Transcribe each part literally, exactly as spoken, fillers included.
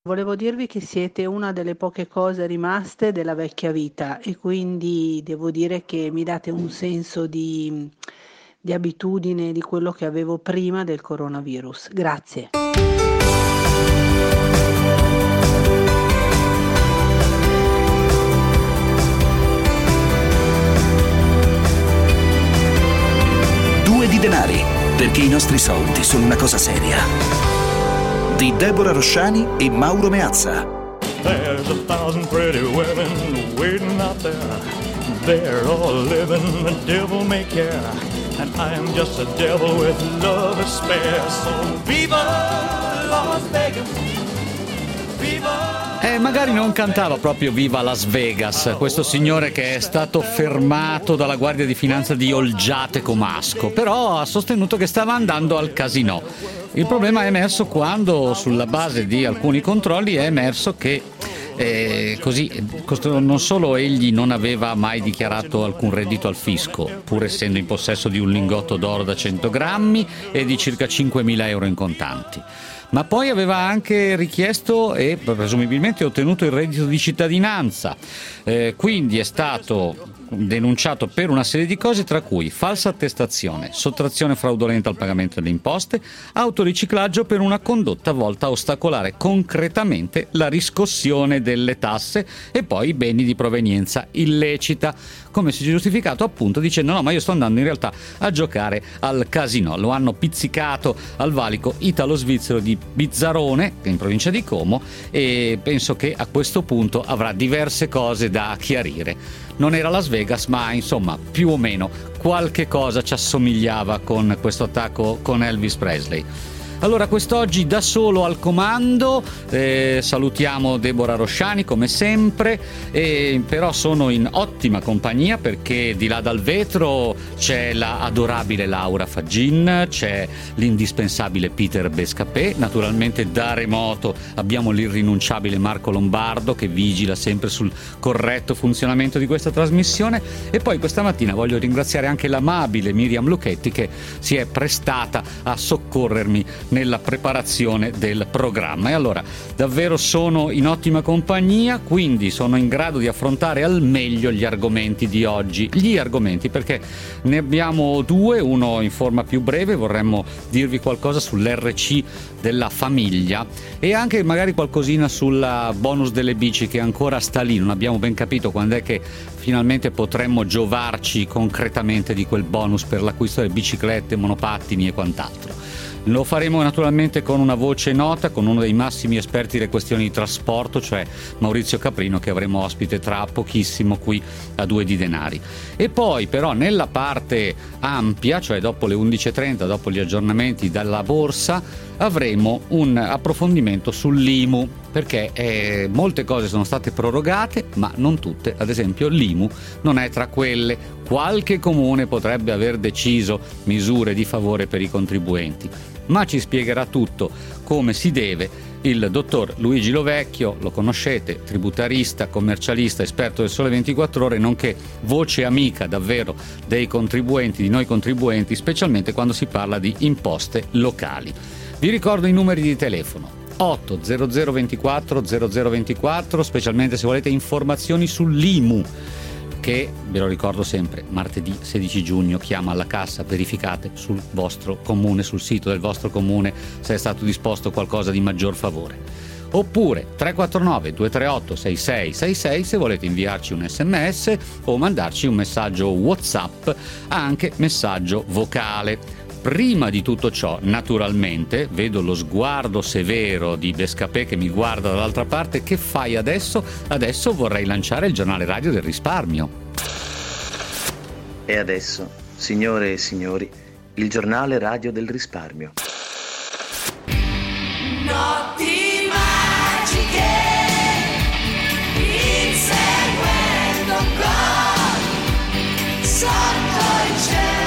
Volevo dirvi che siete una delle poche cose rimaste della vecchia vita e quindi devo dire che mi date un senso di di abitudine di quello che avevo prima del coronavirus. Grazie. Due di denari, perché i nostri soldi sono una cosa seria. Di Deborah Rosciani e Mauro Meazza. There's a thousand pretty women waiting out there. They're all living the devil may care. And I am just a devil with love to spare. So viva Las Vegas. Viva. Eh, magari non cantava proprio Viva Las Vegas, questo signore che è stato fermato dalla Guardia di Finanza di Olgiate Comasco, però ha sostenuto che stava andando al casinò. Il problema è emerso quando, sulla base di alcuni controlli, è emerso che Eh, così non solo egli non aveva mai dichiarato alcun reddito al fisco, pur essendo in possesso di un lingotto d'oro da cento grammi e di circa cinquemila euro in contanti, ma poi aveva anche richiesto e presumibilmente ottenuto il reddito di cittadinanza, eh, quindi è stato denunciato per una serie di cose, tra cui falsa attestazione, sottrazione fraudolenta al pagamento delle imposte, autoriciclaggio per una condotta volta a ostacolare concretamente la riscossione delle tasse e poi beni di provenienza illecita, come si è giustificato appunto dicendo no, ma io sto andando in realtà a giocare al casinò. Lo hanno pizzicato al valico italo-svizzero di Bizzarrone, in provincia di Como, e penso che a questo punto avrà diverse cose da chiarire. Non era Las Vegas, ma insomma più o meno qualche cosa ci assomigliava con questo attacco con Elvis Presley. Allora, quest'oggi da solo al comando, eh, salutiamo Deborah Rosciani come sempre, eh, però sono in ottima compagnia perché di là dal vetro c'è la adorabile Laura Faggin, c'è l'indispensabile Peter Bescapè, naturalmente da remoto abbiamo l'irrinunciabile Marco Lombardo che vigila sempre sul corretto funzionamento di questa trasmissione, e poi questa mattina voglio ringraziare anche l'amabile Miriam Lucchetti che si è prestata a soccorrermi nella preparazione del programma. E allora davvero sono in ottima compagnia, quindi sono in grado di affrontare al meglio gli argomenti di oggi. Gli argomenti, perché ne abbiamo due, uno in forma più breve, vorremmo dirvi qualcosa sull'R C della famiglia e anche magari qualcosina sulla bonus delle bici che ancora sta lì, non abbiamo ben capito quando è che finalmente potremmo giovarci concretamente di quel bonus per l'acquisto delle biciclette, monopattini e quant'altro. Lo faremo naturalmente con una voce nota, con uno dei massimi esperti delle questioni di trasporto, cioè Maurizio Caprino, che avremo ospite tra pochissimo qui a Due di Denari. E poi però nella parte ampia, cioè dopo le undici e trenta, dopo gli aggiornamenti dalla borsa, avremo un approfondimento sull'I M U, perché eh, molte cose sono state prorogate, ma non tutte. Ad esempio l'I M U non è tra quelle. Qualche comune potrebbe aver deciso misure di favore per i contribuenti, ma ci spiegherà tutto come si deve il dottor Luigi Lovecchio. Lo conoscete, tributarista, commercialista, esperto del Sole ventiquattro Ore, nonché voce amica davvero dei contribuenti, di noi contribuenti, specialmente quando si parla di imposte locali. Vi ricordo i numeri di telefono: otto zero zero ventiquattro zero zero ventiquattro, specialmente se volete informazioni sull'I M U, che ve lo ricordo sempre, martedì sedici giugno chiama alla cassa, verificate sul vostro comune, sul sito del vostro comune, se è stato disposto qualcosa di maggior favore. Oppure tre quattro nove due tre otto sei sei sei sei se volete inviarci un sms o mandarci un messaggio WhatsApp, anche messaggio vocale. Prima di tutto ciò, naturalmente, vedo lo sguardo severo di Bescapè che mi guarda dall'altra parte. Che fai adesso? Adesso vorrei lanciare il giornale radio del risparmio. E adesso, signore e signori, il giornale radio del risparmio. Notti magiche, inseguendo con sotto il cielo.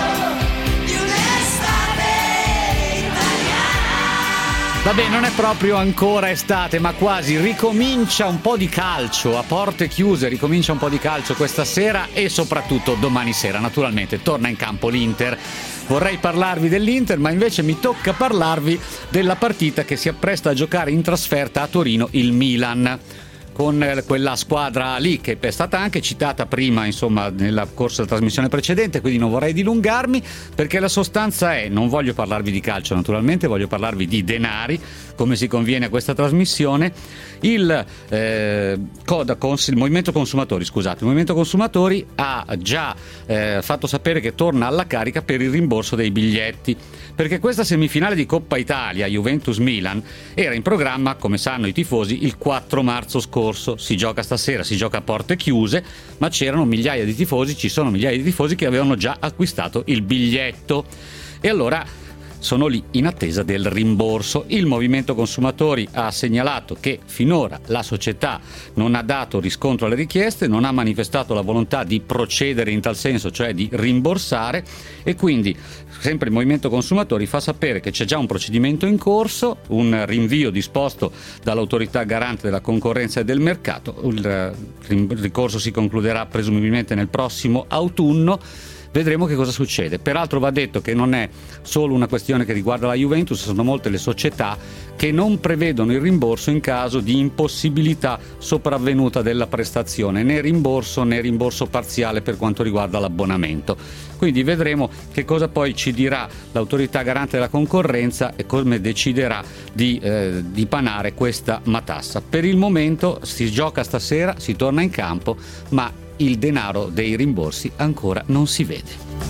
Vabbè, non è proprio ancora estate, ma quasi. Ricomincia un po' di calcio a porte chiuse, ricomincia un po' di calcio questa sera e soprattutto domani sera. Naturalmente torna in campo l'Inter. vorrei parlarvi dell'Inter, ma invece mi tocca parlarvi della partita che si appresta a giocare in trasferta a Torino il Milan, con quella squadra lì che è stata anche citata prima, insomma, nella corso della trasmissione precedente, quindi non vorrei dilungarmi, perché la sostanza è, non voglio parlarvi di calcio naturalmente, voglio parlarvi di denari, come si conviene a questa trasmissione. Il, eh, Coda, cons- il Movimento Consumatori, scusate, il Movimento Consumatori ha già eh, fatto sapere che torna alla carica per il rimborso dei biglietti, perché questa semifinale di Coppa Italia Juventus-Milan era in programma, come sanno i tifosi, il quattro marzo scorso. Si gioca stasera, si gioca a porte chiuse, ma c'erano migliaia di tifosi, ci sono migliaia di tifosi che avevano già acquistato il biglietto e allora sono lì in attesa del rimborso. Il Movimento Consumatori ha segnalato che finora la società non ha dato riscontro alle richieste, non ha manifestato la volontà di procedere in tal senso, cioè di rimborsare, e quindi sempre il Movimento Consumatori fa sapere che c'è già un procedimento in corso, un rinvio disposto dall'autorità garante della concorrenza e del mercato. Il ricorso si concluderà presumibilmente nel prossimo autunno. Vedremo che cosa succede. Peraltro va detto che non è solo una questione che riguarda la Juventus, sono molte le società che non prevedono il rimborso in caso di impossibilità sopravvenuta della prestazione, né rimborso né rimborso parziale per quanto riguarda l'abbonamento. Quindi vedremo che cosa poi ci dirà l'autorità garante della concorrenza e come deciderà di eh, dipanare questa matassa. Per il momento si gioca stasera, si torna in campo, ma il denaro dei rimborsi ancora non si vede.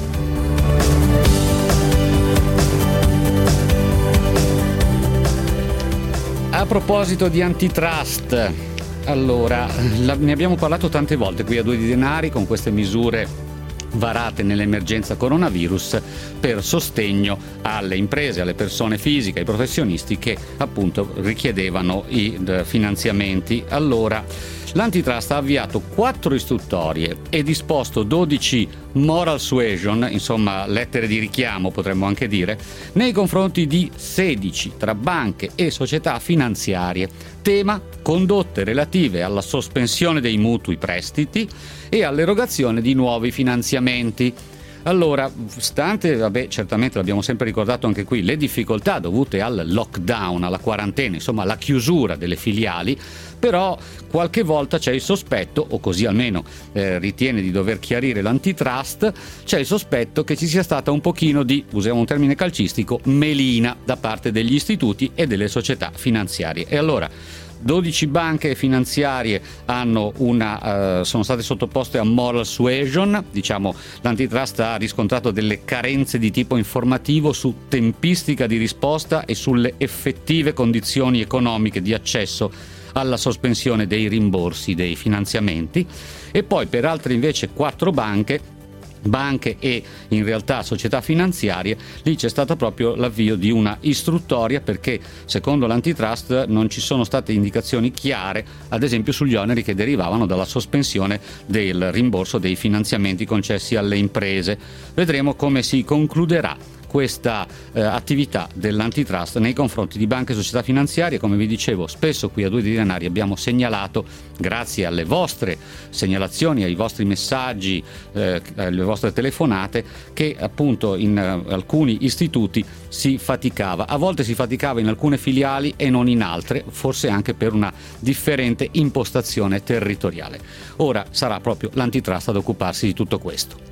A proposito di antitrust, allora, la, ne abbiamo parlato tante volte qui a Due di Denari con queste misure varate nell'emergenza coronavirus per sostegno alle imprese, alle persone fisiche, ai professionisti che appunto richiedevano i finanziamenti. Allora, l'antitrust ha avviato quattro istruttorie e disposto dodici moral suasion, insomma lettere di richiamo potremmo anche dire, nei confronti di sedici tra banche e società finanziarie. Tema: condotte relative alla sospensione dei mutui prestiti e all'erogazione di nuovi finanziamenti. Allora, stante, vabbè, certamente l'abbiamo sempre ricordato anche qui, le difficoltà dovute al lockdown, alla quarantena, insomma alla chiusura delle filiali, però qualche volta c'è il sospetto, o così almeno eh, ritiene di dover chiarire l'antitrust, c'è il sospetto che ci sia stata un pochino di, usiamo un termine calcistico, melina da parte degli istituti e delle società finanziarie. E allora dodici banche finanziarie hanno una, uh, sono state sottoposte a moral suasion, diciamo l'antitrust ha riscontrato delle carenze di tipo informativo su tempistica di risposta e sulle effettive condizioni economiche di accesso alla sospensione dei rimborsi dei finanziamenti. E poi per altre invece quattro banche banche e in realtà società finanziarie, lì c'è stato proprio l'avvio di una istruttoria perché secondo l'antitrust non ci sono state indicazioni chiare, ad esempio sugli oneri che derivavano dalla sospensione del rimborso dei finanziamenti concessi alle imprese. Vedremo come si concluderà questa eh, attività dell'antitrust nei confronti di banche e società finanziarie. Come vi dicevo, spesso qui a Due di Denari abbiamo segnalato, grazie alle vostre segnalazioni, ai vostri messaggi, eh, alle vostre telefonate, che appunto in uh, alcuni istituti si faticava, a volte si faticava in alcune filiali e non in altre, forse anche per una differente impostazione territoriale. Ora sarà proprio l'antitrust ad occuparsi di tutto questo.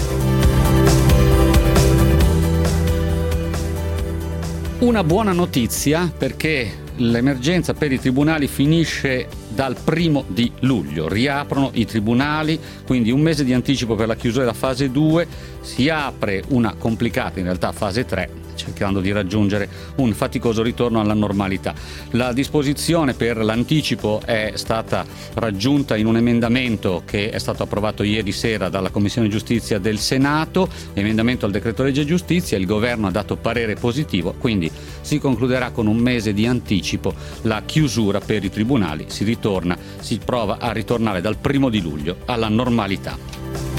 Una buona notizia, perché l'emergenza per i tribunali finisce dal primo di luglio. Riaprono i tribunali, quindi un mese di anticipo per la chiusura della fase due, si apre una complicata in realtà fase tre, cercando di raggiungere un faticoso ritorno alla normalità. La disposizione per l'anticipo è stata raggiunta in un emendamento che è stato approvato ieri sera dalla Commissione Giustizia del Senato, emendamento al decreto legge giustizia. Il governo ha dato parere positivo, quindi si concluderà con un mese di anticipo la chiusura per i tribunali, si ritorna, si prova a ritornare dal primo di luglio alla normalità.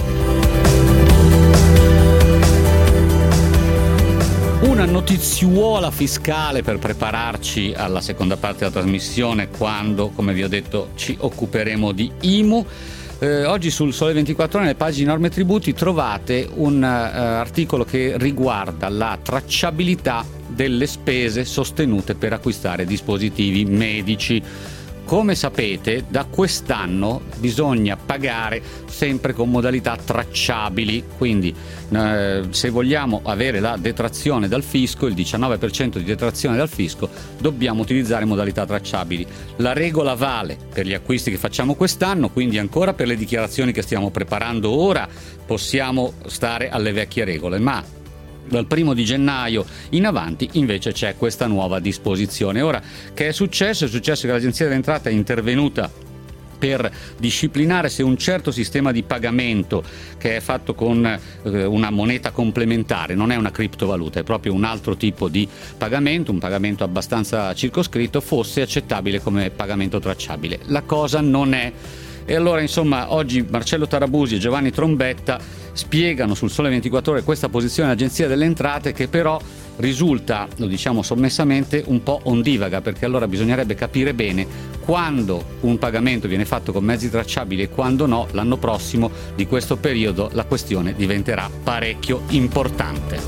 Una notiziuola fiscale per prepararci alla seconda parte della trasmissione, quando, come vi ho detto, ci occuperemo di I M U. Eh, oggi sul Sole ventiquattro Ore, nelle pagine norme e tributi, trovate un uh, articolo che riguarda la tracciabilità delle spese sostenute per acquistare dispositivi medici. Come sapete, da quest'anno bisogna pagare sempre con modalità tracciabili, quindi eh, se vogliamo avere la detrazione dal fisco, il diciannove per cento di detrazione dal fisco, dobbiamo utilizzare modalità tracciabili. La regola vale per gli acquisti che facciamo quest'anno, quindi ancora per le dichiarazioni che stiamo preparando ora possiamo stare alle vecchie regole, ma dal primo di gennaio in avanti invece c'è questa nuova disposizione. Ora, che è successo? È successo che l'Agenzia delle Entrate è intervenuta per disciplinare se un certo sistema di pagamento, che è fatto con eh, una moneta complementare, non è una criptovaluta, è proprio un altro tipo di pagamento, un pagamento abbastanza circoscritto, fosse accettabile come pagamento tracciabile. La cosa non è. E allora, insomma, oggi Marcello Tarabusi e Giovanni Trombetta spiegano sul Sole ventiquattro Ore questa posizione dell'Agenzia delle Entrate, che però risulta, lo diciamo sommessamente, un po' ondivaga, perché allora bisognerebbe capire bene quando un pagamento viene fatto con mezzi tracciabili e quando no. L'anno prossimo, di questo periodo, la questione diventerà parecchio importante.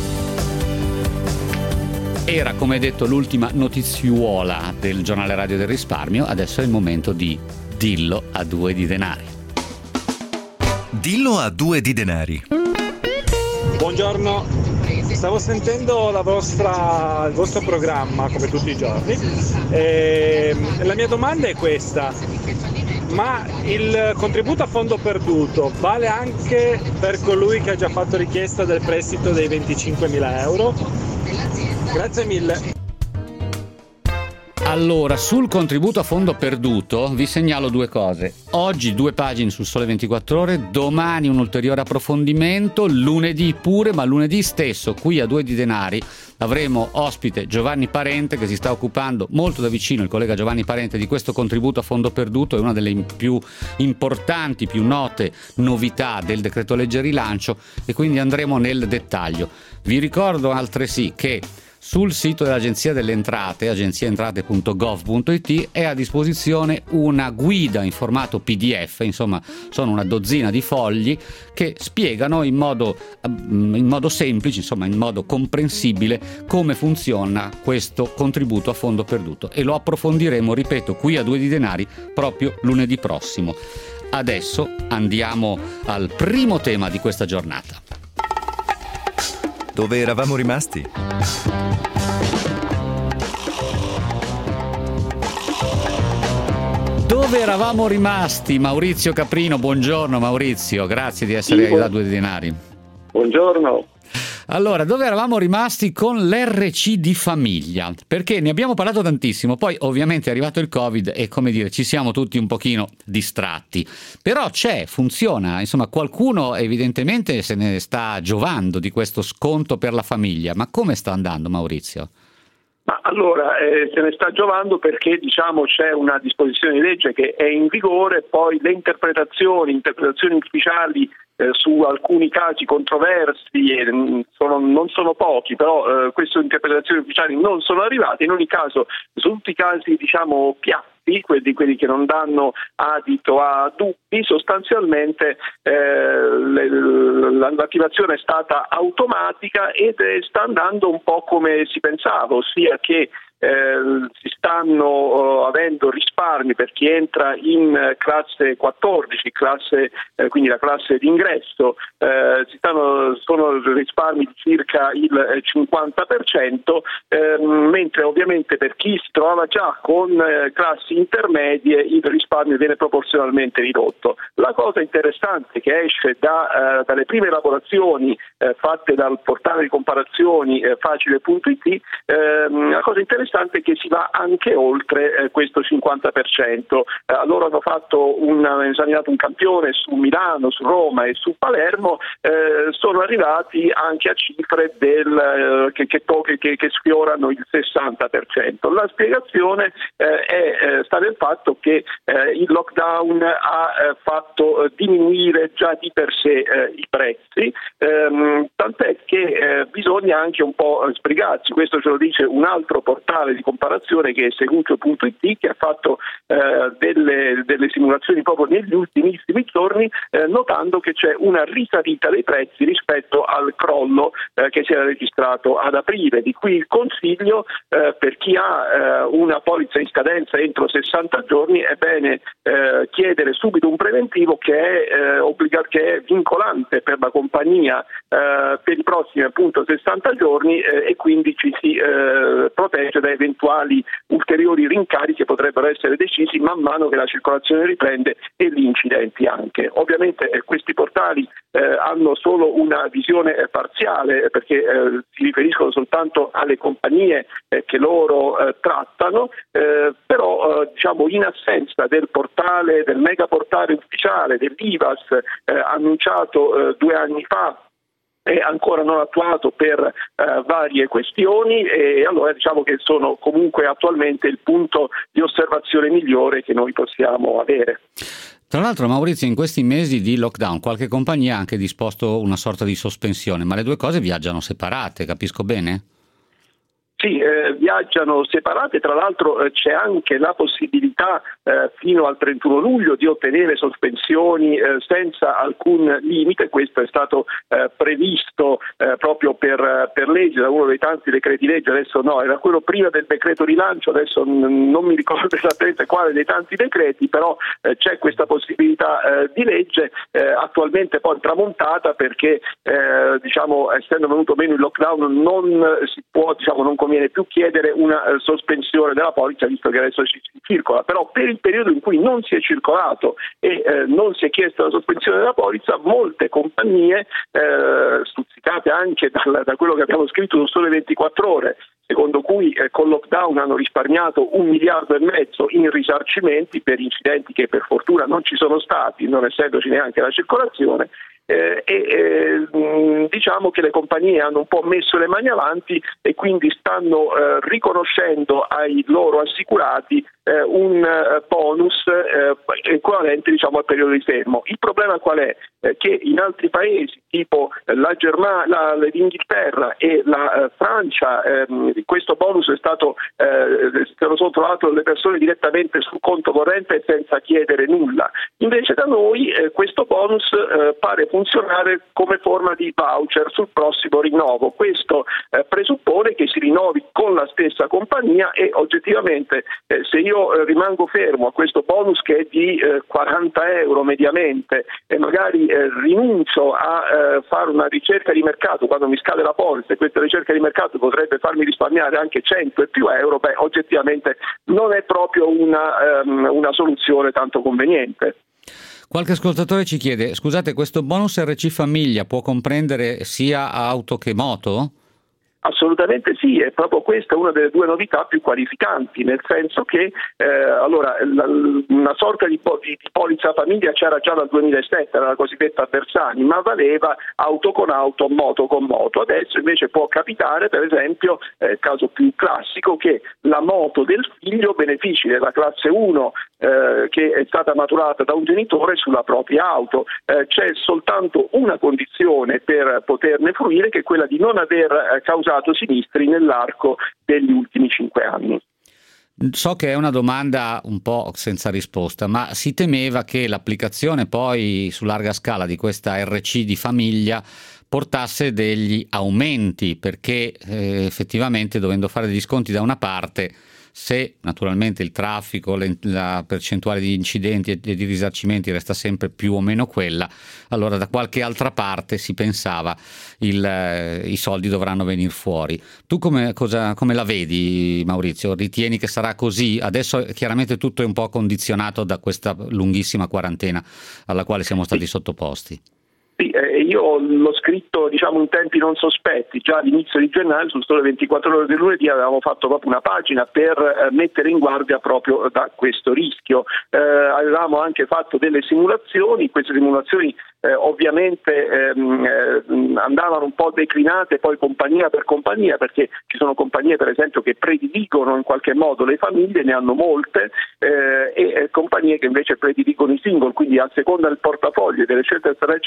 Era, come detto, l'ultima notiziuola del giornale radio del risparmio. Adesso è il momento di Dillo a due di denari. Dillo a due di denari. Buongiorno, stavo sentendo la vostra, il vostro programma come tutti i giorni e la mia domanda è questa: ma il contributo a fondo perduto vale anche per colui che ha già fatto richiesta del prestito dei venticinquemila euro? Grazie mille. Allora, sul contributo a fondo perduto vi segnalo due cose. Oggi due pagine sul Sole ventiquattro Ore, domani un ulteriore approfondimento, lunedì pure, ma lunedì stesso qui a due di denari avremo ospite Giovanni Parente, che si sta occupando molto da vicino, il collega Giovanni Parente, di questo contributo a fondo perduto. È una delle più importanti, più note novità del decreto legge rilancio, e quindi andremo nel dettaglio. Vi ricordo altresì che sul sito dell'Agenzia delle Entrate, agenziaentrate punto gov punto it, è a disposizione una guida in formato P D F, insomma sono una dozzina di fogli che spiegano in modo, in modo semplice, insomma in modo comprensibile, come funziona questo contributo a fondo perduto, e lo approfondiremo, ripeto, qui a due di denari proprio lunedì prossimo. Adesso andiamo al primo tema di questa giornata. Dove eravamo rimasti? Dove eravamo rimasti? Maurizio Caprino, buongiorno Maurizio, grazie di essere sì, da due di denari. Buongiorno. Allora, dove eravamo rimasti con l'R C di famiglia? Perché ne abbiamo parlato tantissimo, poi ovviamente è arrivato il Covid e, come dire, ci siamo tutti un pochino distratti. Però c'è, funziona, insomma qualcuno evidentemente se ne sta giovando di questo sconto per la famiglia. Ma come sta andando, Maurizio? Ma allora, eh, se ne sta giovando perché, diciamo, c'è una disposizione di legge che è in vigore, poi le interpretazioni, interpretazioni ufficiali eh, su alcuni casi controversi, eh, sono, non sono pochi, però eh, queste interpretazioni ufficiali non sono arrivate. In ogni caso, su tutti i casi, diciamo, piatti, quelli, quelli che non danno adito a dubbi, sostanzialmente eh, l'attivazione è stata automatica ed sta andando un po' come si pensava, ossia che Eh, si stanno uh, avendo risparmi per chi entra in uh, classe quattordici, classe, eh, quindi la classe d'ingresso, eh, si stanno, sono risparmi di circa il cinquanta per cento, eh, mentre ovviamente per chi si trovava già con eh, classi intermedie il risparmio viene proporzionalmente ridotto. La cosa interessante che esce da, eh, dalle prime elaborazioni eh, fatte dal portale di comparazioni eh, facile punto it, eh, la cosa interessante è che si va anche oltre eh, questo cinquanta per cento. Eh, loro hanno fatto un, hanno esaminato un campione su Milano, su Roma e su Palermo, eh, sono arrivati anche a cifre del, eh, che, che, che, che sfiorano il sessanta per cento. La spiegazione eh, è, eh, sta nel fatto che eh, il lockdown ha eh, fatto eh, diminuire già di per sé eh, i prezzi, ehm, tant'è che eh, bisogna anche un po' sbrigarsi. Questo ce lo dice un altro portale di comparazione che è Segucio punto it, che ha fatto eh, delle, delle delle simulazioni proprio negli ultimissimi giorni, eh, notando che c'è una risalita dei prezzi rispetto al crollo eh, che si era registrato ad aprile. Di qui il consiglio eh, per chi ha eh, una polizza in scadenza entro sessanta giorni, è bene eh, chiedere subito un preventivo che è, eh, obbliga- che è vincolante per la compagnia eh, per i prossimi appunto sessanta giorni eh, e quindi ci si eh, protegge da eventuali ulteriori rincari che potrebbero essere decisi man mano che la circolazione riprende e gli incidenti anche. Ovviamente eh, questi portali eh, hanno solo una visione eh, parziale eh, perché eh, si riferiscono soltanto alle compagnie eh, che loro eh, trattano, eh, però eh, diciamo in assenza del portale, del mega portale ufficiale dell'I V A S eh, annunciato eh, due anni fa è ancora non attuato per eh, varie questioni, e allora diciamo che sono comunque attualmente il punto di osservazione migliore che noi possiamo avere. Tra l'altro, Maurizio, in questi mesi di lockdown qualche compagnia ha anche disposto una sorta di sospensione, ma le due cose viaggiano separate, capisco bene? Sì, eh, viaggiano separate, tra l'altro eh, c'è anche la possibilità eh, fino al trentuno luglio di ottenere sospensioni eh, senza alcun limite. Questo è stato eh, previsto eh, proprio per, per legge da uno dei tanti decreti legge, adesso no, era quello prima del decreto rilancio, adesso n- non mi ricordo esattamente quale dei tanti decreti, però eh, c'è questa possibilità eh, di legge eh, attualmente poi tramontata perché eh, diciamo essendo venuto meno il lockdown non si può, diciamo non conviene più chiedere una uh, sospensione della polizza visto che adesso si, si circola, però per il periodo in cui non si è circolato e eh, non si è chiesto la sospensione della polizza, molte compagnie eh, stuzzicate anche dal, da quello che abbiamo scritto su Sole ventiquattro Ore, secondo cui eh, con lockdown hanno risparmiato un miliardo e mezzo in risarcimenti per incidenti che per fortuna non ci sono stati, non essendoci neanche la circolazione. Eh, e eh, diciamo che le compagnie hanno un po' messo le mani avanti e quindi stanno eh, riconoscendo ai loro assicurati eh, un eh, bonus eh, equivalente diciamo al periodo di fermo. Il problema qual è? Eh, che in altri paesi tipo la Germania, l'Inghilterra e la eh, Francia ehm, questo bonus è stato eh, sono trovato le persone direttamente sul conto corrente senza chiedere nulla. Invece da noi eh, questo bonus eh, pare funzionare come forma di voucher sul prossimo rinnovo. Questo eh, presuppone che si rinnovi con la stessa compagnia e oggettivamente eh, se io eh, rimango fermo a questo bonus che è di eh, quaranta euro mediamente e magari eh, rinuncio a eh, fare una ricerca di mercato quando mi scade la polizza e questa ricerca di mercato potrebbe farmi risparmiare anche cento e più euro, beh oggettivamente non è proprio una, um, una soluzione tanto conveniente. Qualche ascoltatore ci chiede, scusate, questo bonus R C Famiglia può comprendere sia auto che moto? Assolutamente sì, è proprio questa una delle due novità più qualificanti, nel senso che eh, allora la, una sorta di, di, di polizza famiglia c'era già dal duemilasette, era la cosiddetta Bersani, ma valeva auto con auto, moto con moto. Adesso invece può capitare, per esempio, eh, il caso più classico, che la moto del figlio benefici della classe uno eh, che è stata maturata da un genitore sulla propria auto. Eh, c'è soltanto una condizione per poterne fruire, che è quella di non aver eh, causato sinistri nell'arco degli ultimi cinque anni. So che è una domanda un po' senza risposta, ma si temeva che l'applicazione poi su larga scala di questa R C di famiglia portasse degli aumenti, perché eh, effettivamente dovendo fare degli sconti da una parte, se naturalmente il traffico, la percentuale di incidenti e di risarcimenti resta sempre più o meno quella, allora da qualche altra parte si pensava il, eh, i soldi dovranno venire fuori. Tu come, cosa, come la vedi, Maurizio? Ritieni che sarà così? Adesso chiaramente tutto è un po' condizionato da questa lunghissima quarantena alla quale siamo stati sottoposti. Sì, eh, io l'ho scritto diciamo in tempi non sospetti, già all'inizio di gennaio su Sole ventiquattro Ore del lunedì avevamo fatto proprio una pagina per eh, mettere in guardia proprio da questo rischio. Eh, avevamo anche fatto delle simulazioni, queste simulazioni eh, ovviamente ehm, eh, andavano un po' declinate poi compagnia per compagnia, perché ci sono compagnie per esempio che prediligono in qualche modo le famiglie, ne hanno molte, eh, e eh, compagnie che invece prediligono i single, quindi a seconda del portafoglio e delle scelte strategiche delle compagnie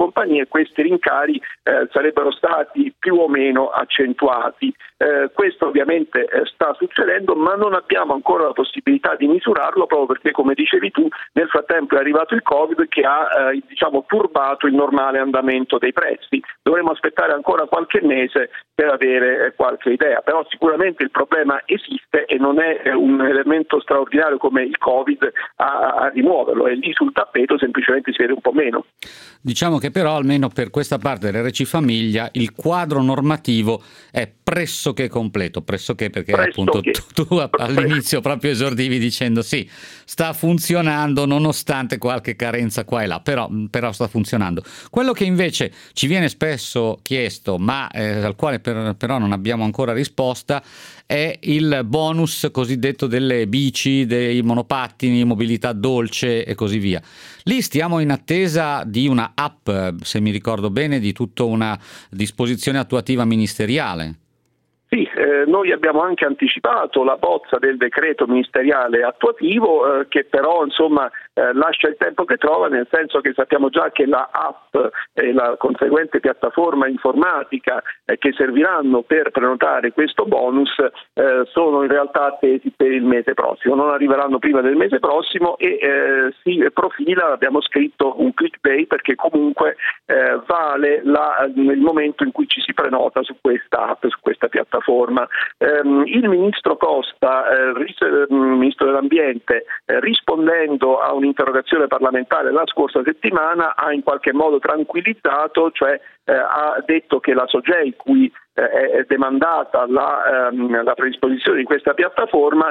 compagnia, questi rincari eh, sarebbero stati più o meno accentuati. Eh, questo ovviamente eh, sta succedendo, ma non abbiamo ancora la possibilità di misurarlo, proprio perché, come dicevi tu, nel frattempo è arrivato il Covid che ha eh, diciamo turbato il normale andamento dei prezzi. Dovremo aspettare ancora qualche mese per avere eh, qualche idea, però sicuramente il problema esiste e non è eh, un elemento straordinario come il Covid a, a rimuoverlo, è lì sul tappeto, semplicemente si vede un po' meno. Diciamo che però almeno per questa parte dell'R C Famiglia il quadro normativo è pressoché completo, pressoché perché Presto appunto che. tu, tu all'inizio proprio esordivi dicendo sì, sta funzionando nonostante qualche carenza qua e là, però, però sta funzionando. Quello che invece ci viene spesso chiesto, ma eh, al quale per, però non abbiamo ancora risposta, è il bonus cosiddetto delle bici, dei monopattini, mobilità dolce e così via. Lì stiamo in attesa di una app, se mi ricordo bene, di tutta una disposizione attuativa ministeriale. Sì, eh, noi abbiamo anche anticipato la bozza del decreto ministeriale attuativo eh, che però insomma eh, lascia il tempo che trova, nel senso che sappiamo già che la app e la conseguente piattaforma informatica eh, che serviranno per prenotare questo bonus eh, sono in realtà attesi per il mese prossimo, non arriveranno prima del mese prossimo e eh, si profila, abbiamo scritto un click day perché comunque eh, vale la, il momento in cui ci si prenota su questa app, su questa piattaforma. Um, il ministro Costa, eh, ris- eh, ministro dell'Ambiente, eh, rispondendo a un'interrogazione parlamentare la scorsa settimana, ha in qualche modo tranquillizzato, cioè eh, ha detto che la SOGEI, cui eh, è demandata la, ehm, la predisposizione di questa piattaforma,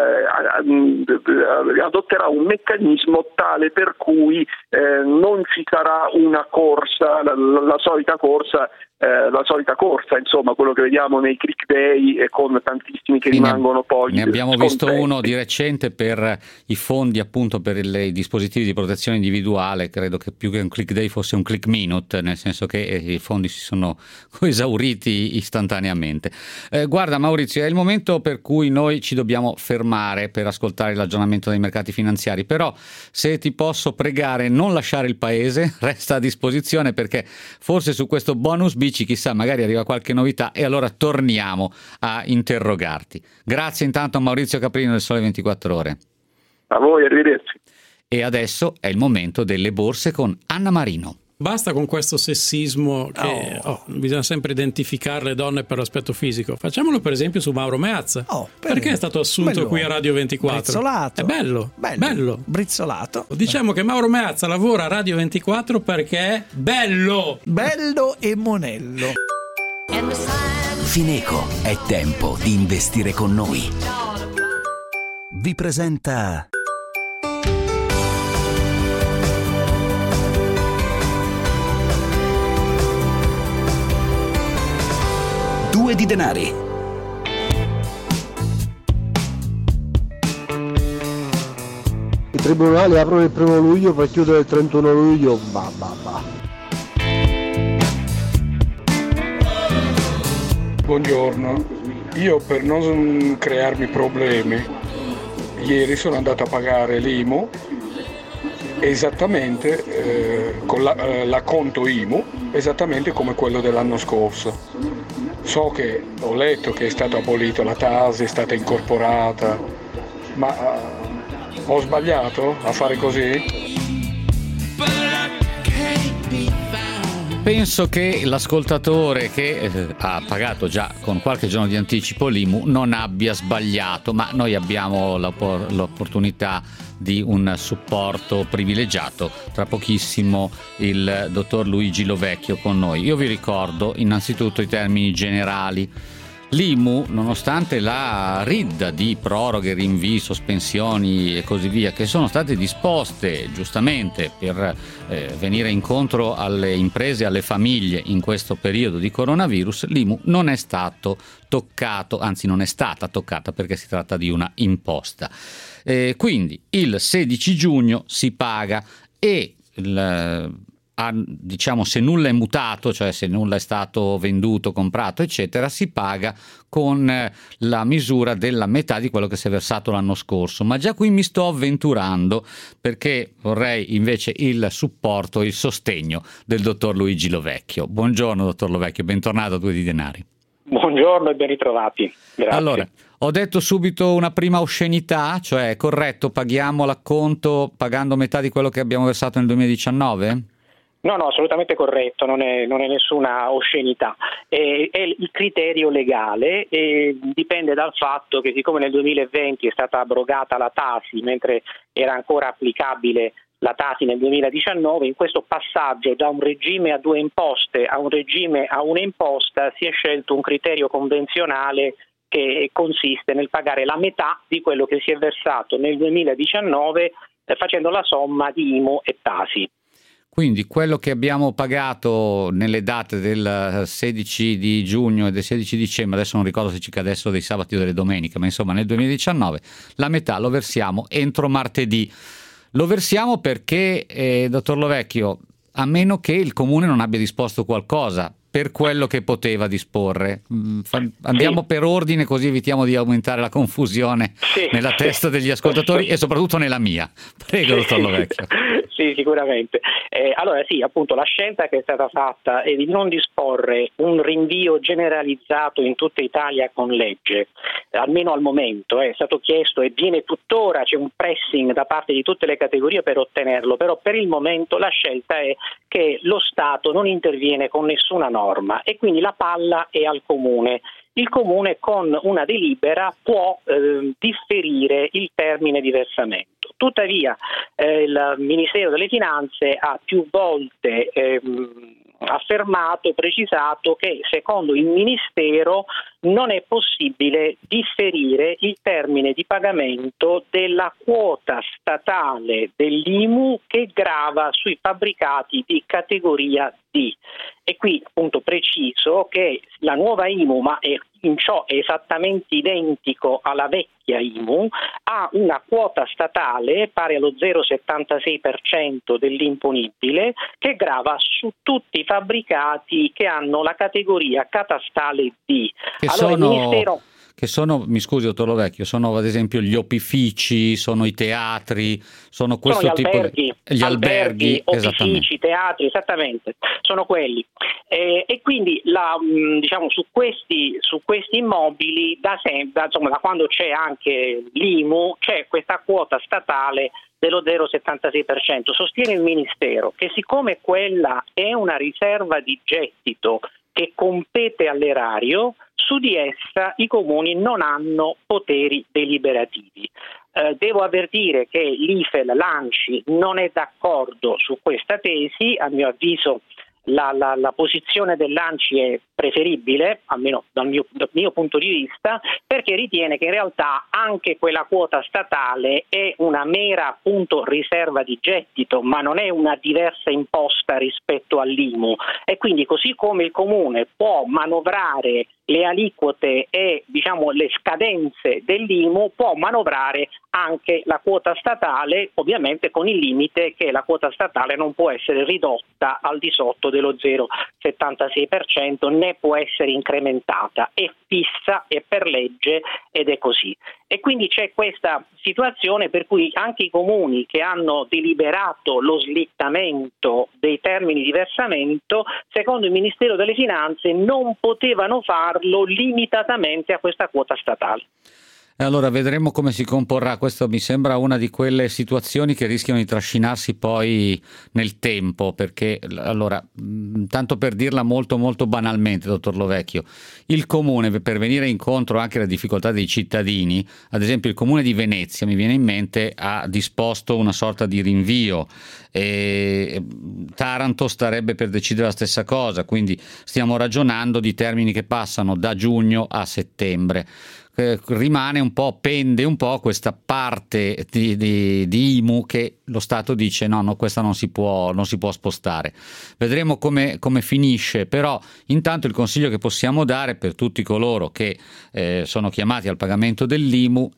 eh, adotterà un meccanismo tale per cui eh, non ci sarà una corsa, la, la, la solita corsa. Eh, la solita corsa, insomma, quello che vediamo nei click day e con tantissimi che Sì, rimangono ne, poi. Ne abbiamo scontenti. visto uno di recente per i fondi appunto per il, i dispositivi di protezione individuale, credo che più che un click day fosse un click minute, nel senso che i fondi si sono esauriti istantaneamente. Eh, guarda Maurizio, è il momento per cui noi ci dobbiamo fermare per ascoltare l'aggiornamento dei mercati finanziari, però se ti posso pregare non lasciare il paese, resta a disposizione perché forse su questo bonus bici chissà magari arriva qualche novità e allora torniamo a interrogarti. Grazie intanto a Maurizio Caprino del Sole ventiquattro Ore. A voi, arrivederci. E adesso è il momento delle borse con Anna Marino. Basta con questo sessismo che oh. Oh, bisogna sempre identificare le donne per l'aspetto fisico. Facciamolo per esempio su Mauro Meazza. Oh, per perché è stato assunto bello. Qui a Radio ventiquattro? Brizzolato. È bello, bello, bello. Brizzolato. Diciamo Beh. che Mauro Meazza lavora a Radio ventiquattro perché è bello. Bello e monello. Fineco, è tempo di investire con noi. Vi presenta Due di denari. I tribunali aprono il primo luglio per chiudere il trentuno luglio. Bah, bah, bah. Buongiorno, io per non crearmi problemi ieri sono andato a pagare l'I M U esattamente eh, con la, eh, l'acconto I M U esattamente come quello dell'anno scorso. So che ho letto che è stato abolito la T A S, è stata incorporata, ma uh, ho sbagliato a fare così? Penso che l'ascoltatore che eh, ha pagato già con qualche giorno di anticipo l'I M U non abbia sbagliato, ma noi abbiamo l'oppor- l'opportunità di un supporto privilegiato. Tra pochissimo il dottor Luigi Lovecchio con noi. Io vi ricordo innanzitutto i termini generali. L'I M U, nonostante la ridda di proroghe, rinvii, sospensioni e così via che sono state disposte giustamente per eh, venire incontro alle imprese e alle famiglie in questo periodo di coronavirus, l'I M U non è stato toccato, anzi non è stata toccata perché si tratta di una imposta. Eh, quindi il sedici giugno si paga e il a, diciamo, se nulla è mutato, cioè se nulla è stato venduto, comprato, eccetera, si paga con la misura della metà di quello che si è versato l'anno scorso. Ma già qui mi sto avventurando, perché vorrei invece il supporto, il sostegno del dottor Luigi Lovecchio. Buongiorno dottor Lovecchio, bentornato a Due di Denari. Buongiorno e ben ritrovati. Grazie. Allora, ho detto subito una prima oscenità, cioè è corretto, paghiamo l'acconto pagando metà di quello che abbiamo versato nel duemiladiciannove? No, no, assolutamente corretto, non è, non è nessuna oscenità, è, è il criterio legale e dipende dal fatto che siccome nel duemilaventi è stata abrogata la Tasi mentre era ancora applicabile la Tasi nel duemiladiciannove, in questo passaggio da un regime a due imposte a un regime a una imposta si è scelto un criterio convenzionale che consiste nel pagare la metà di quello che si è versato nel duemiladiciannove eh, facendo la somma di I M U e Tasi. Quindi quello che abbiamo pagato nelle date del sedici di giugno e del sedici dicembre, adesso non ricordo se ci cadessero dei sabati o delle domeniche, ma insomma nel duemiladiciannove la metà lo versiamo entro martedì. Lo versiamo perché, eh, dottor Lovecchio, a meno che il comune non abbia disposto qualcosa per quello che poteva disporre. Andiamo sì. per ordine, così evitiamo di aumentare la confusione sì. nella testa degli ascoltatori e soprattutto nella mia. Prego, dottor Lovecchio. Sì, sicuramente. Eh, allora sì, appunto la scelta che è stata fatta è di non disporre un rinvio generalizzato in tutta Italia con legge, almeno al momento. È stato chiesto e viene tuttora, c'è un pressing da parte di tutte le categorie per ottenerlo, però per il momento la scelta è che lo Stato non interviene con nessuna norma e quindi la palla è al comune. Il comune con una delibera può eh, differire il termine di versamento. Tuttavia eh, il Ministero delle Finanze ha più volte ehm, affermato e precisato che secondo il Ministero non è possibile differire il termine di pagamento della quota statale dell'I M U che grava sui fabbricati di categoria D. E qui appunto preciso che la nuova I M U, ma è, in ciò è esattamente identico alla vecchia I M U, ha una quota statale pari allo zero virgola settantasei per cento dell'imponibile che grava su tutti i fabbricati che hanno la categoria catastale D. Che allora sono... il Ministero... Che sono, mi scusi dottor Lovecchio, sono ad esempio gli opifici, sono i teatri, sono questo sono gli tipo alberghi, di... Gli alberghi, alberghi opifici, teatri, esattamente, sono quelli. Eh, e quindi la, diciamo, su questi, su questi immobili, da, sempre, insomma, da quando c'è anche l'I M U, c'è questa quota statale dello zero virgola settantasei per cento. Sostiene il Ministero che siccome quella è una riserva di gettito che compete all'erario, su di essa i comuni non hanno poteri deliberativi. Eh, devo avvertire che l'I F E L l'ANCI non è d'accordo su questa tesi, a mio avviso la, la, la posizione dell'ANCI è preferibile, almeno dal mio, dal mio punto di vista, perché ritiene che in realtà anche quella quota statale è una mera appunto riserva di gettito, ma non è una diversa imposta rispetto all'I M U e quindi così come il comune può manovrare le aliquote e diciamo le scadenze dell'I M U, può manovrare anche la quota statale, ovviamente con il limite che la quota statale non può essere ridotta al di sotto dello zero virgola settantasei per cento né può essere incrementata, è fissa, è per legge ed è così. E quindi c'è questa situazione per cui anche i comuni che hanno deliberato lo slittamento dei termini di versamento, secondo il Ministero delle Finanze, non potevano farlo limitatamente a questa quota statale. Allora vedremo come si comporrà. Questo mi sembra una di quelle situazioni che rischiano di trascinarsi poi nel tempo, perché allora, tanto per dirla molto molto banalmente, dottor Lovecchio, il comune, per venire incontro anche alle difficoltà dei cittadini, ad esempio il comune di Venezia, mi viene in mente, ha disposto una sorta di rinvio, e Taranto starebbe per decidere la stessa cosa, quindi stiamo ragionando di termini che passano da giugno a settembre. Eh, rimane un po', pende un po' questa parte di, di, di I M U che lo Stato dice no, no, questa non si può, non si può spostare. Vedremo come, come finisce, però intanto il consiglio che possiamo dare per tutti coloro che eh, sono chiamati al pagamento dell'I M U è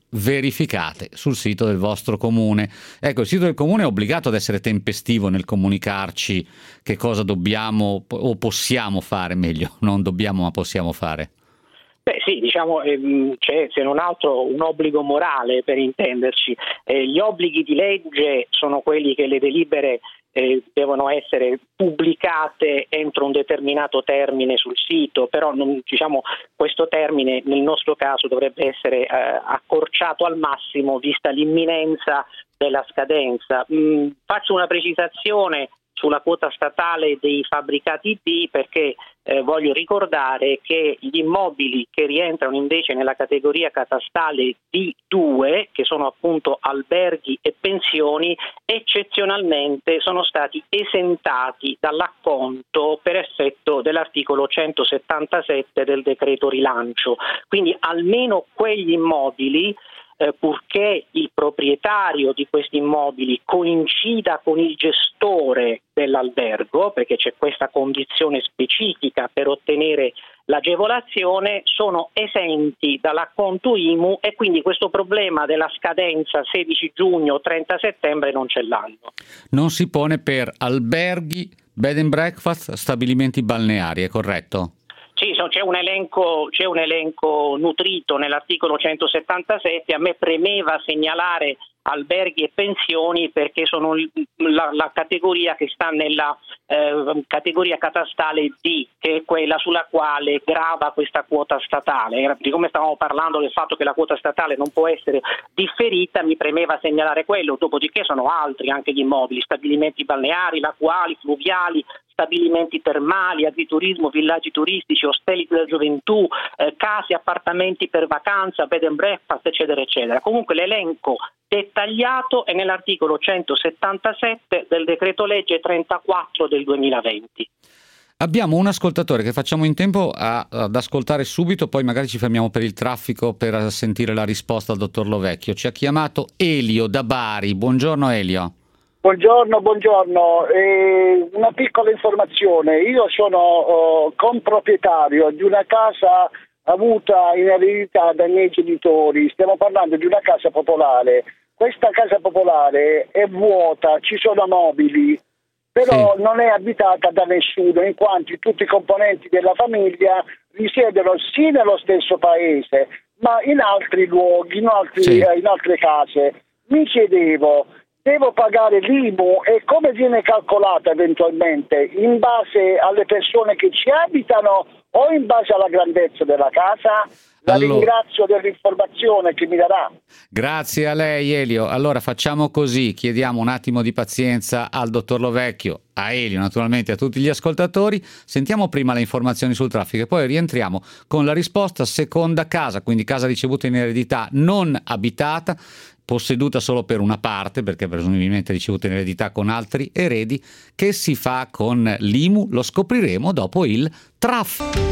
verificate sul sito del vostro comune. Ecco, il sito del comune è obbligato ad essere tempestivo nel comunicarci che cosa dobbiamo o possiamo fare, meglio, non dobbiamo ma possiamo fare. Beh sì, diciamo ehm, c'è se non altro un obbligo morale, per intenderci. Eh, gli obblighi di legge sono quelli che le delibere eh, devono essere pubblicate entro un determinato termine sul sito, però non, diciamo, questo termine nel nostro caso dovrebbe essere eh, accorciato al massimo vista l'imminenza della scadenza. Mm, faccio una precisazione sulla quota statale dei fabbricati B, perché eh, voglio ricordare che gli immobili che rientrano invece nella categoria catastale D due, che sono appunto alberghi e pensioni, eccezionalmente sono stati esentati dall'acconto per effetto dell'articolo centosettantasette del decreto rilancio. Quindi almeno quegli immobili, Eh, purché il proprietario di questi immobili coincida con il gestore dell'albergo, perché c'è questa condizione specifica per ottenere l'agevolazione, sono esenti dall'acconto I M U e quindi questo problema della scadenza sedici giugno o trenta settembre non ce l'hanno. Non si pone per alberghi, bed and breakfast, stabilimenti balneari, è corretto? Sì, c'è un elenco, c'è un elenco nutrito nell'articolo centosettantasette. A me premeva segnalare alberghi e pensioni perché sono la, la categoria che sta nella eh, categoria catastale D, che è quella sulla quale grava questa quota statale. Siccome stavamo parlando del fatto che la quota statale non può essere differita, mi premeva segnalare quello. Dopodiché sono altri anche gli immobili: stabilimenti balneari, lacuali, fluviali, stabilimenti termali, agriturismo, villaggi turistici, ostelli della gioventù, eh, case, appartamenti per vacanza, bed and breakfast, eccetera, eccetera. Comunque l'elenco dettagliato è nell'articolo centosettantasette del decreto legge trentaquattro del duemilaventi. Abbiamo un ascoltatore che facciamo in tempo a, ad ascoltare subito, poi magari ci fermiamo per il traffico per sentire la risposta al dottor Lovecchio. Ci ha chiamato Elio da Bari. Buongiorno Elio. Buongiorno, buongiorno. Eh, una piccola informazione. Io sono oh, comproprietario di una casa avuta in eredità dai miei genitori. Stiamo parlando di una casa popolare. Questa casa popolare è vuota, ci sono mobili, però sì, non è abitata da nessuno, in quanto tutti i componenti della famiglia risiedono sì nello stesso paese, ma in altri luoghi, in, altri, sì. eh, in altre case. Mi chiedevo, devo pagare l'I M U e come viene calcolata eventualmente? In base alle persone che ci abitano o in base alla grandezza della casa? La allora, ringrazio dell'informazione che mi darà. Grazie a lei Elio. Allora facciamo così, chiediamo un attimo di pazienza al dottor Lovecchio, a Elio naturalmente, a tutti gli ascoltatori. Sentiamo prima le informazioni sul traffico e poi rientriamo con la risposta. Seconda casa, quindi casa ricevuta in eredità non abitata, posseduta solo per una parte, perché presumibilmente ricevuta in eredità con altri eredi. Che si fa con l'I M U? Lo scopriremo dopo il traffico.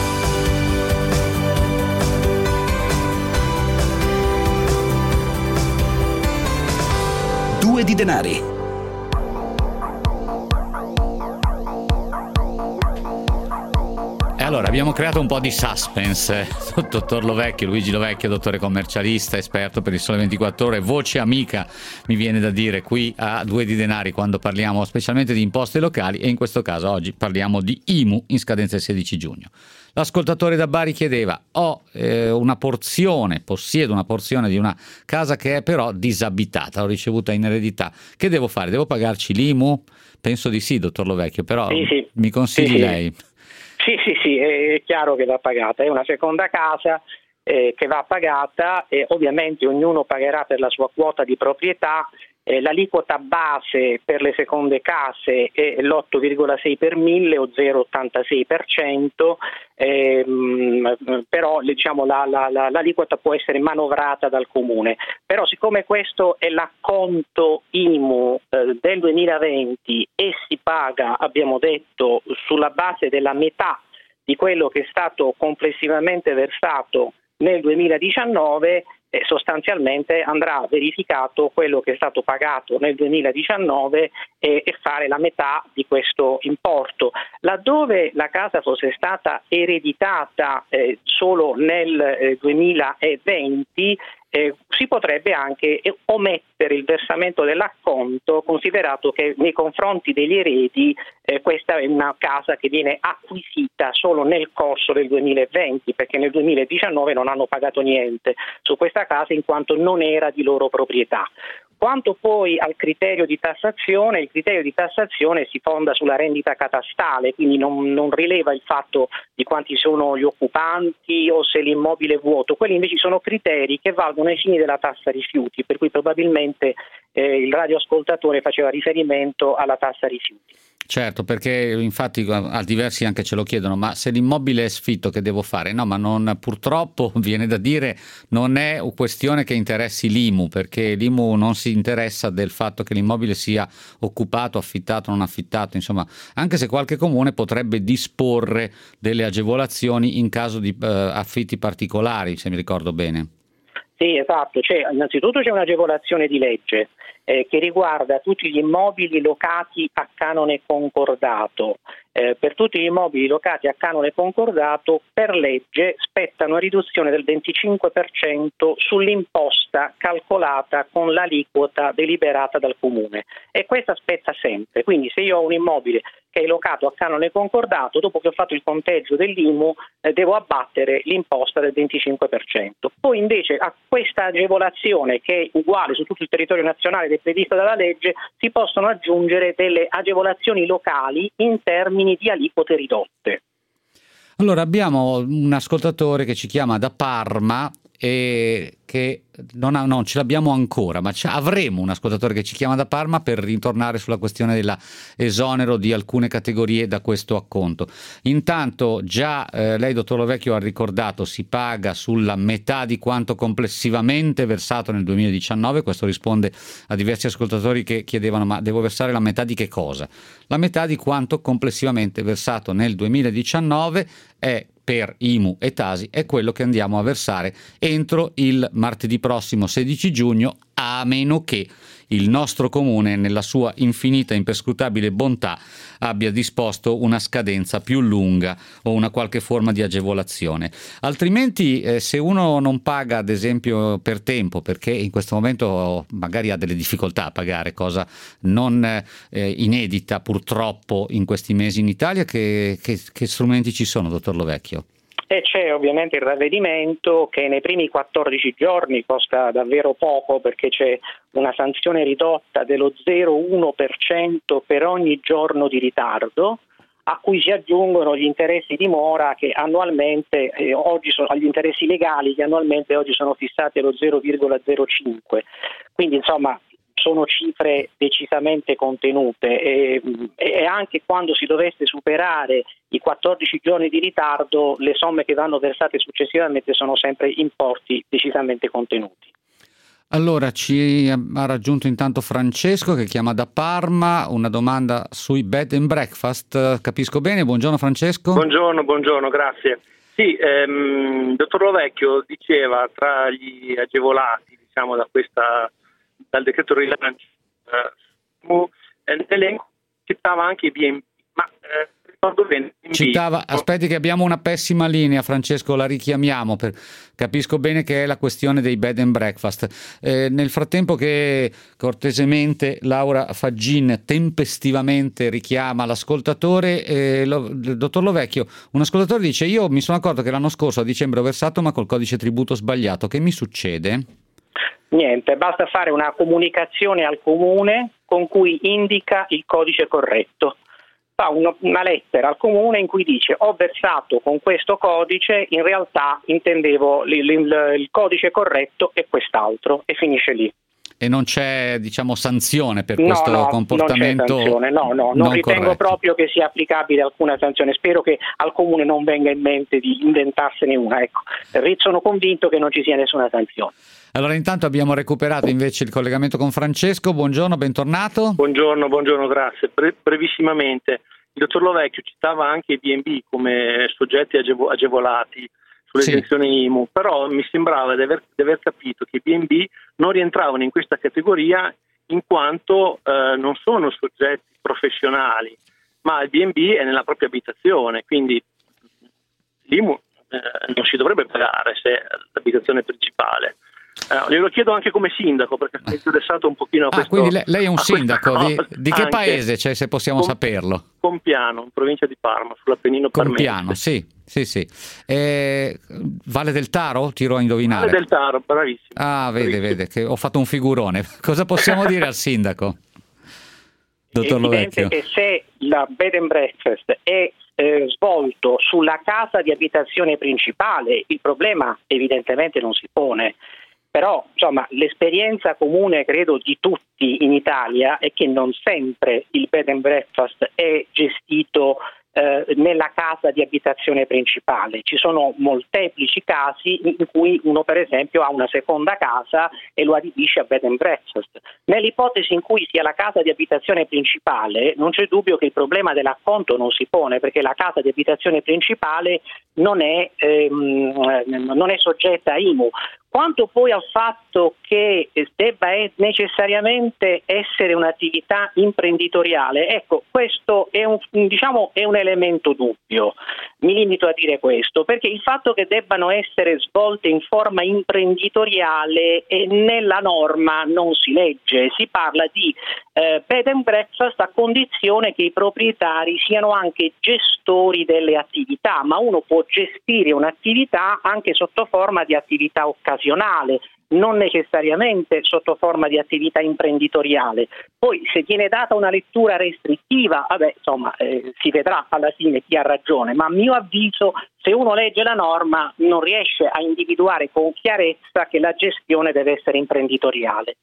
Due di denari. E allora abbiamo creato un po' di suspense. Dottor Lovecchio, Luigi Lovecchio, dottore commercialista, esperto per il Sole ventiquattro Ore, voce amica, mi viene da dire, qui a Due di denari quando parliamo specialmente di imposte locali, e in questo caso oggi parliamo di I M U in scadenza il sedici giugno. L'ascoltatore da Bari chiedeva: ho eh, una porzione, possiedo una porzione di una casa che è però disabitata, l'ho ricevuta in eredità, che devo fare? Devo pagarci l'I M U? Penso di sì, dottor Lovecchio, però sì, sì. mi consigli sì, lei? Sì, sì, sì, è chiaro che va pagata, è una seconda casa eh, che va pagata e ovviamente ognuno pagherà per la sua quota di proprietà. Eh, l'aliquota base per le seconde case è l'otto virgola sei per mille o zero virgola ottantasei per cento, ehm, però diciamo, la, la, la, l'aliquota può essere manovrata dal comune. Però siccome questo è l'acconto I M U eh, del duemilaventi e si paga, abbiamo detto, sulla base della metà di quello che è stato complessivamente versato nel duemiladiciannove, eh, sostanzialmente andrà verificato quello che è stato pagato nel duemiladiciannove e, e fare la metà di questo importo. Laddove la casa fosse stata ereditata eh, solo nel eh, duemilaventi, Eh, si potrebbe anche omettere il versamento dell'acconto, considerato che nei confronti degli eredi eh, questa è una casa che viene acquisita solo nel corso del duemilaventi, perché nel duemiladiciannove non hanno pagato niente su questa casa in quanto non era di loro proprietà. Quanto poi al criterio di tassazione, il criterio di tassazione si fonda sulla rendita catastale, quindi non, non rileva il fatto di quanti sono gli occupanti o se l'immobile è vuoto. Quelli invece sono criteri che valgono ai fini della tassa rifiuti, per cui probabilmente eh, il radioascoltatore faceva riferimento alla tassa rifiuti. Certo, perché infatti a diversi anche ce lo chiedono, ma se l'immobile è sfitto che devo fare? No, ma non, purtroppo viene da dire non è questione che interessi l'I M U, perché l'I M U non si interessa del fatto che l'immobile sia occupato, affittato, non affittato, insomma, anche se qualche comune potrebbe disporre delle agevolazioni in caso di eh, affitti particolari, se mi ricordo bene. Sì, esatto, c'è, innanzitutto c'è un'agevolazione di legge eh, che riguarda tutti gli immobili locati a canone concordato. Eh, per tutti gli immobili locati a canone concordato, per legge spetta una riduzione del venticinque per cento sull'imposta calcolata con l'aliquota deliberata dal comune, e questa spetta sempre. Quindi se io ho un immobile che è locato a canone concordato, dopo che ho fatto il conteggio dell'I M U eh, devo abbattere l'imposta del venticinque per cento. Poi invece a questa agevolazione, che è uguale su tutto il territorio nazionale ed è prevista dalla legge, si possono aggiungere delle agevolazioni locali in termini di aliquote ridotte. Allora abbiamo un ascoltatore che ci chiama da Parma e che non, ha, non ce l'abbiamo ancora, ma avremo un ascoltatore che ci chiama da Parma per ritornare sulla questione dell'esonero di alcune categorie da questo acconto. Intanto già eh, lei, dottor Lovecchio, ha ricordato, si paga sulla metà di quanto complessivamente versato nel duemiladiciannove. Questo risponde a diversi ascoltatori che chiedevano: ma devo versare la metà di che cosa? La metà di quanto complessivamente versato nel duemiladiciannove è per I M U e Tasi, è quello che andiamo a versare entro il martedì prossimo sedici giugno, a meno che il nostro comune, nella sua infinita e imperscrutabile bontà, abbia disposto una scadenza più lunga o una qualche forma di agevolazione. Altrimenti eh, se uno non paga, ad esempio, per tempo, perché in questo momento magari ha delle difficoltà a pagare, cosa non eh, inedita purtroppo in questi mesi in Italia, che, che, che strumenti ci sono, dottor Lovecchio? E c'è ovviamente il ravvedimento, che nei primi quattordici giorni costa davvero poco, perché c'è una sanzione ridotta dello zero virgola uno per cento per ogni giorno di ritardo, a cui si aggiungono gli interessi di mora che annualmente, eh, oggi sono agli interessi legali che annualmente oggi sono fissati allo zero virgola zero cinque. Quindi insomma sono cifre decisamente contenute e, e anche quando si dovesse superare i quattordici giorni di ritardo, le somme che vanno versate successivamente sono sempre importi decisamente contenuti. Allora ci ha raggiunto intanto Francesco che chiama da Parma, una domanda sui bed and breakfast, capisco bene? Buongiorno Francesco. Buongiorno, buongiorno, grazie. Sì, ehm, dottor Lovecchio diceva tra gli agevolati, diciamo, da questa dal decreto rilancio, eh, nell'elenco citava anche i B and B, ma eh, ricordo bene. Citava, aspetti che abbiamo una pessima linea, Francesco, la richiamiamo, per, capisco bene che è la questione dei bed and breakfast. Eh, nel frattempo che cortesemente Laura Faggin tempestivamente richiama l'ascoltatore, eh, lo, il dottor Lovecchio, un ascoltatore dice: io mi sono accorto che l'anno scorso a dicembre ho versato ma col codice tributo sbagliato, che mi succede? Niente, basta fare una comunicazione al comune con cui indica il codice corretto. Fa uno, una lettera al comune in cui dice: ho versato con questo codice, in realtà intendevo il, il, il codice corretto è quest'altro, e finisce lì. E non c'è, diciamo, sanzione per no, questo no, comportamento? Non c'è sanzione, no, no, non, non ritengo corretto. proprio che sia applicabile alcuna sanzione. Spero che al comune non venga in mente di inventarsene una. Ecco, sono convinto che non ci sia nessuna sanzione. Allora intanto abbiamo recuperato invece il collegamento con Francesco. Buongiorno, bentornato. Buongiorno, buongiorno, grazie. Bre- brevissimamente, il dottor Lovecchio citava anche i B and B come soggetti agevo- agevolati sull'esenzione sì. I M U, però mi sembrava di aver, di aver capito che i B and B non rientravano in questa categoria in quanto eh, non sono soggetti professionali, ma il B and B è nella propria abitazione, quindi l'I M U eh, non si dovrebbe pagare se è l'abitazione principale. Eh, glielo chiedo anche come sindaco, perché sono interessato un pochino a ah, questo. Quindi lei, lei è un sindaco di, di che Anche. paese, cioè, se possiamo Com- saperlo? Compiano, in provincia di Parma, sull'Appennino parmense. Compiano, sì, sì, sì. Eh, Valle del Taro? Tiro a indovinare. Valle del Taro, bravissimo. Ah, vede, bravissimo. vede, che ho fatto un figurone. Cosa possiamo dire al sindaco? Dottor È evidente Lovecchio. che se la bed and breakfast è eh, svolto sulla casa di abitazione principale, il problema evidentemente non si pone. Però, insomma, l'esperienza comune, credo, di tutti in Italia è che non sempre il bed and breakfast è gestito eh, nella casa di abitazione principale. Ci sono molteplici casi in cui uno, per esempio, ha una seconda casa e lo adibisce a bed and breakfast. Nell'ipotesi in cui sia la casa di abitazione principale, non c'è dubbio che il problema dell'acconto non si pone, perché la casa di abitazione principale non è, ehm, non è soggetta a I M U. Quanto poi al fatto che debba necessariamente essere un'attività imprenditoriale, ecco, questo è un, diciamo, è un elemento dubbio. Mi limito a dire questo, perché il fatto che debbano essere svolte in forma imprenditoriale eh, nella norma non si legge. Si parla di eh, bed and breakfast a condizione che i proprietari siano anche gestori delle attività, ma uno può gestire un'attività anche sotto forma di attività occasionale, non necessariamente sotto forma di attività imprenditoriale. Poi se viene data una lettura restrittiva, vabbè, insomma, eh, si vedrà alla fine chi ha ragione, ma a mio avviso se uno legge la norma non riesce a individuare con chiarezza che la gestione deve essere imprenditoriale.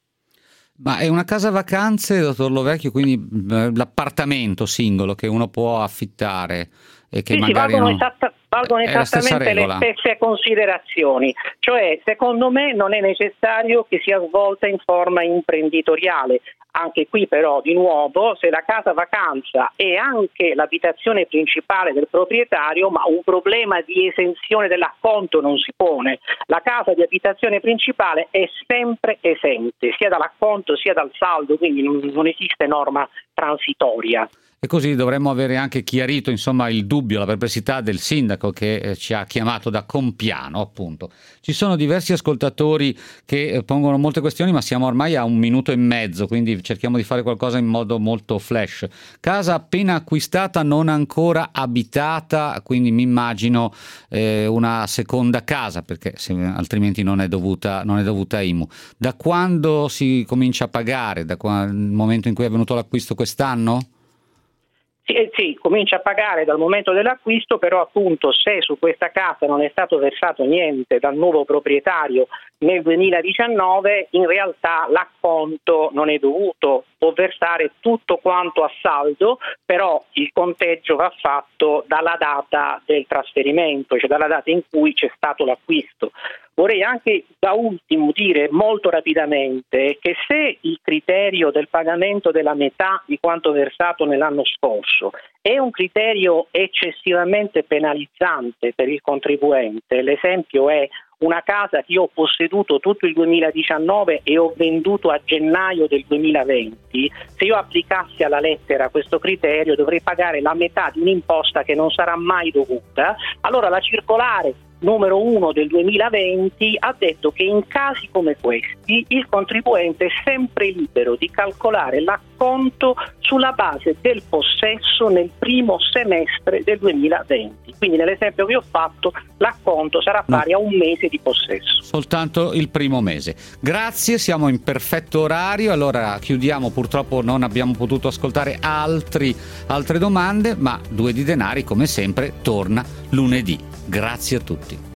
Ma è una casa vacanze, dottor Lovecchio, quindi eh, l'appartamento singolo che uno può affittare e che sì, magari sì, valgono, non... esatta, valgono esattamente le stesse considerazioni, cioè secondo me non è necessario che sia svolta in forma imprenditoriale. Anche qui però di nuovo, se la casa vacanza è anche l'abitazione principale del proprietario, ma un problema di esenzione dell'acconto non si pone. La casa di abitazione principale è sempre esente, sia dall'acconto sia dal saldo, quindi non, non esiste norma transitoria. E così dovremmo avere anche chiarito, insomma, il dubbio, la perplessità del sindaco che eh, ci ha chiamato da Compiano, appunto. Ci sono diversi ascoltatori che eh, pongono molte questioni, ma siamo ormai a un minuto e mezzo, quindi cerchiamo di fare qualcosa in modo molto flash. Casa appena acquistata, non ancora abitata, quindi mi immagino eh, una seconda casa, perché se, altrimenti non è dovuta, non è dovuta I M U. Da quando si comincia a pagare? Da qua, il momento in cui è avvenuto l'acquisto quest'anno? Sì, sì, comincia a pagare dal momento dell'acquisto, però appunto se su questa casa non è stato versato niente dal nuovo proprietario nel duemiladiciannove, in realtà l'acconto non è dovuto, può versare tutto quanto a saldo, però il conteggio va fatto dalla data del trasferimento, cioè dalla data in cui c'è stato l'acquisto. Vorrei anche da ultimo dire molto rapidamente che se il criterio del pagamento della metà di quanto versato nell'anno scorso è un criterio eccessivamente penalizzante per il contribuente, l'esempio è una casa che io ho posseduto tutto il duemiladiciannove e ho venduto a gennaio del duemilaventi, se io applicassi alla lettera questo criterio dovrei pagare la metà di un'imposta che non sarà mai dovuta. Allora la circolare numero uno del duemilaventi ha detto che in casi come questi il contribuente è sempre libero di calcolare l'acconto sulla base del possesso nel primo semestre del duemilaventi. Quindi nell'esempio che ho fatto l'acconto sarà pari no. a un mese di possesso. Soltanto il primo mese. Grazie, siamo in perfetto orario, allora chiudiamo, purtroppo non abbiamo potuto ascoltare altri, altre domande, ma Due di Denari come sempre torna lunedì. Grazie a tutti.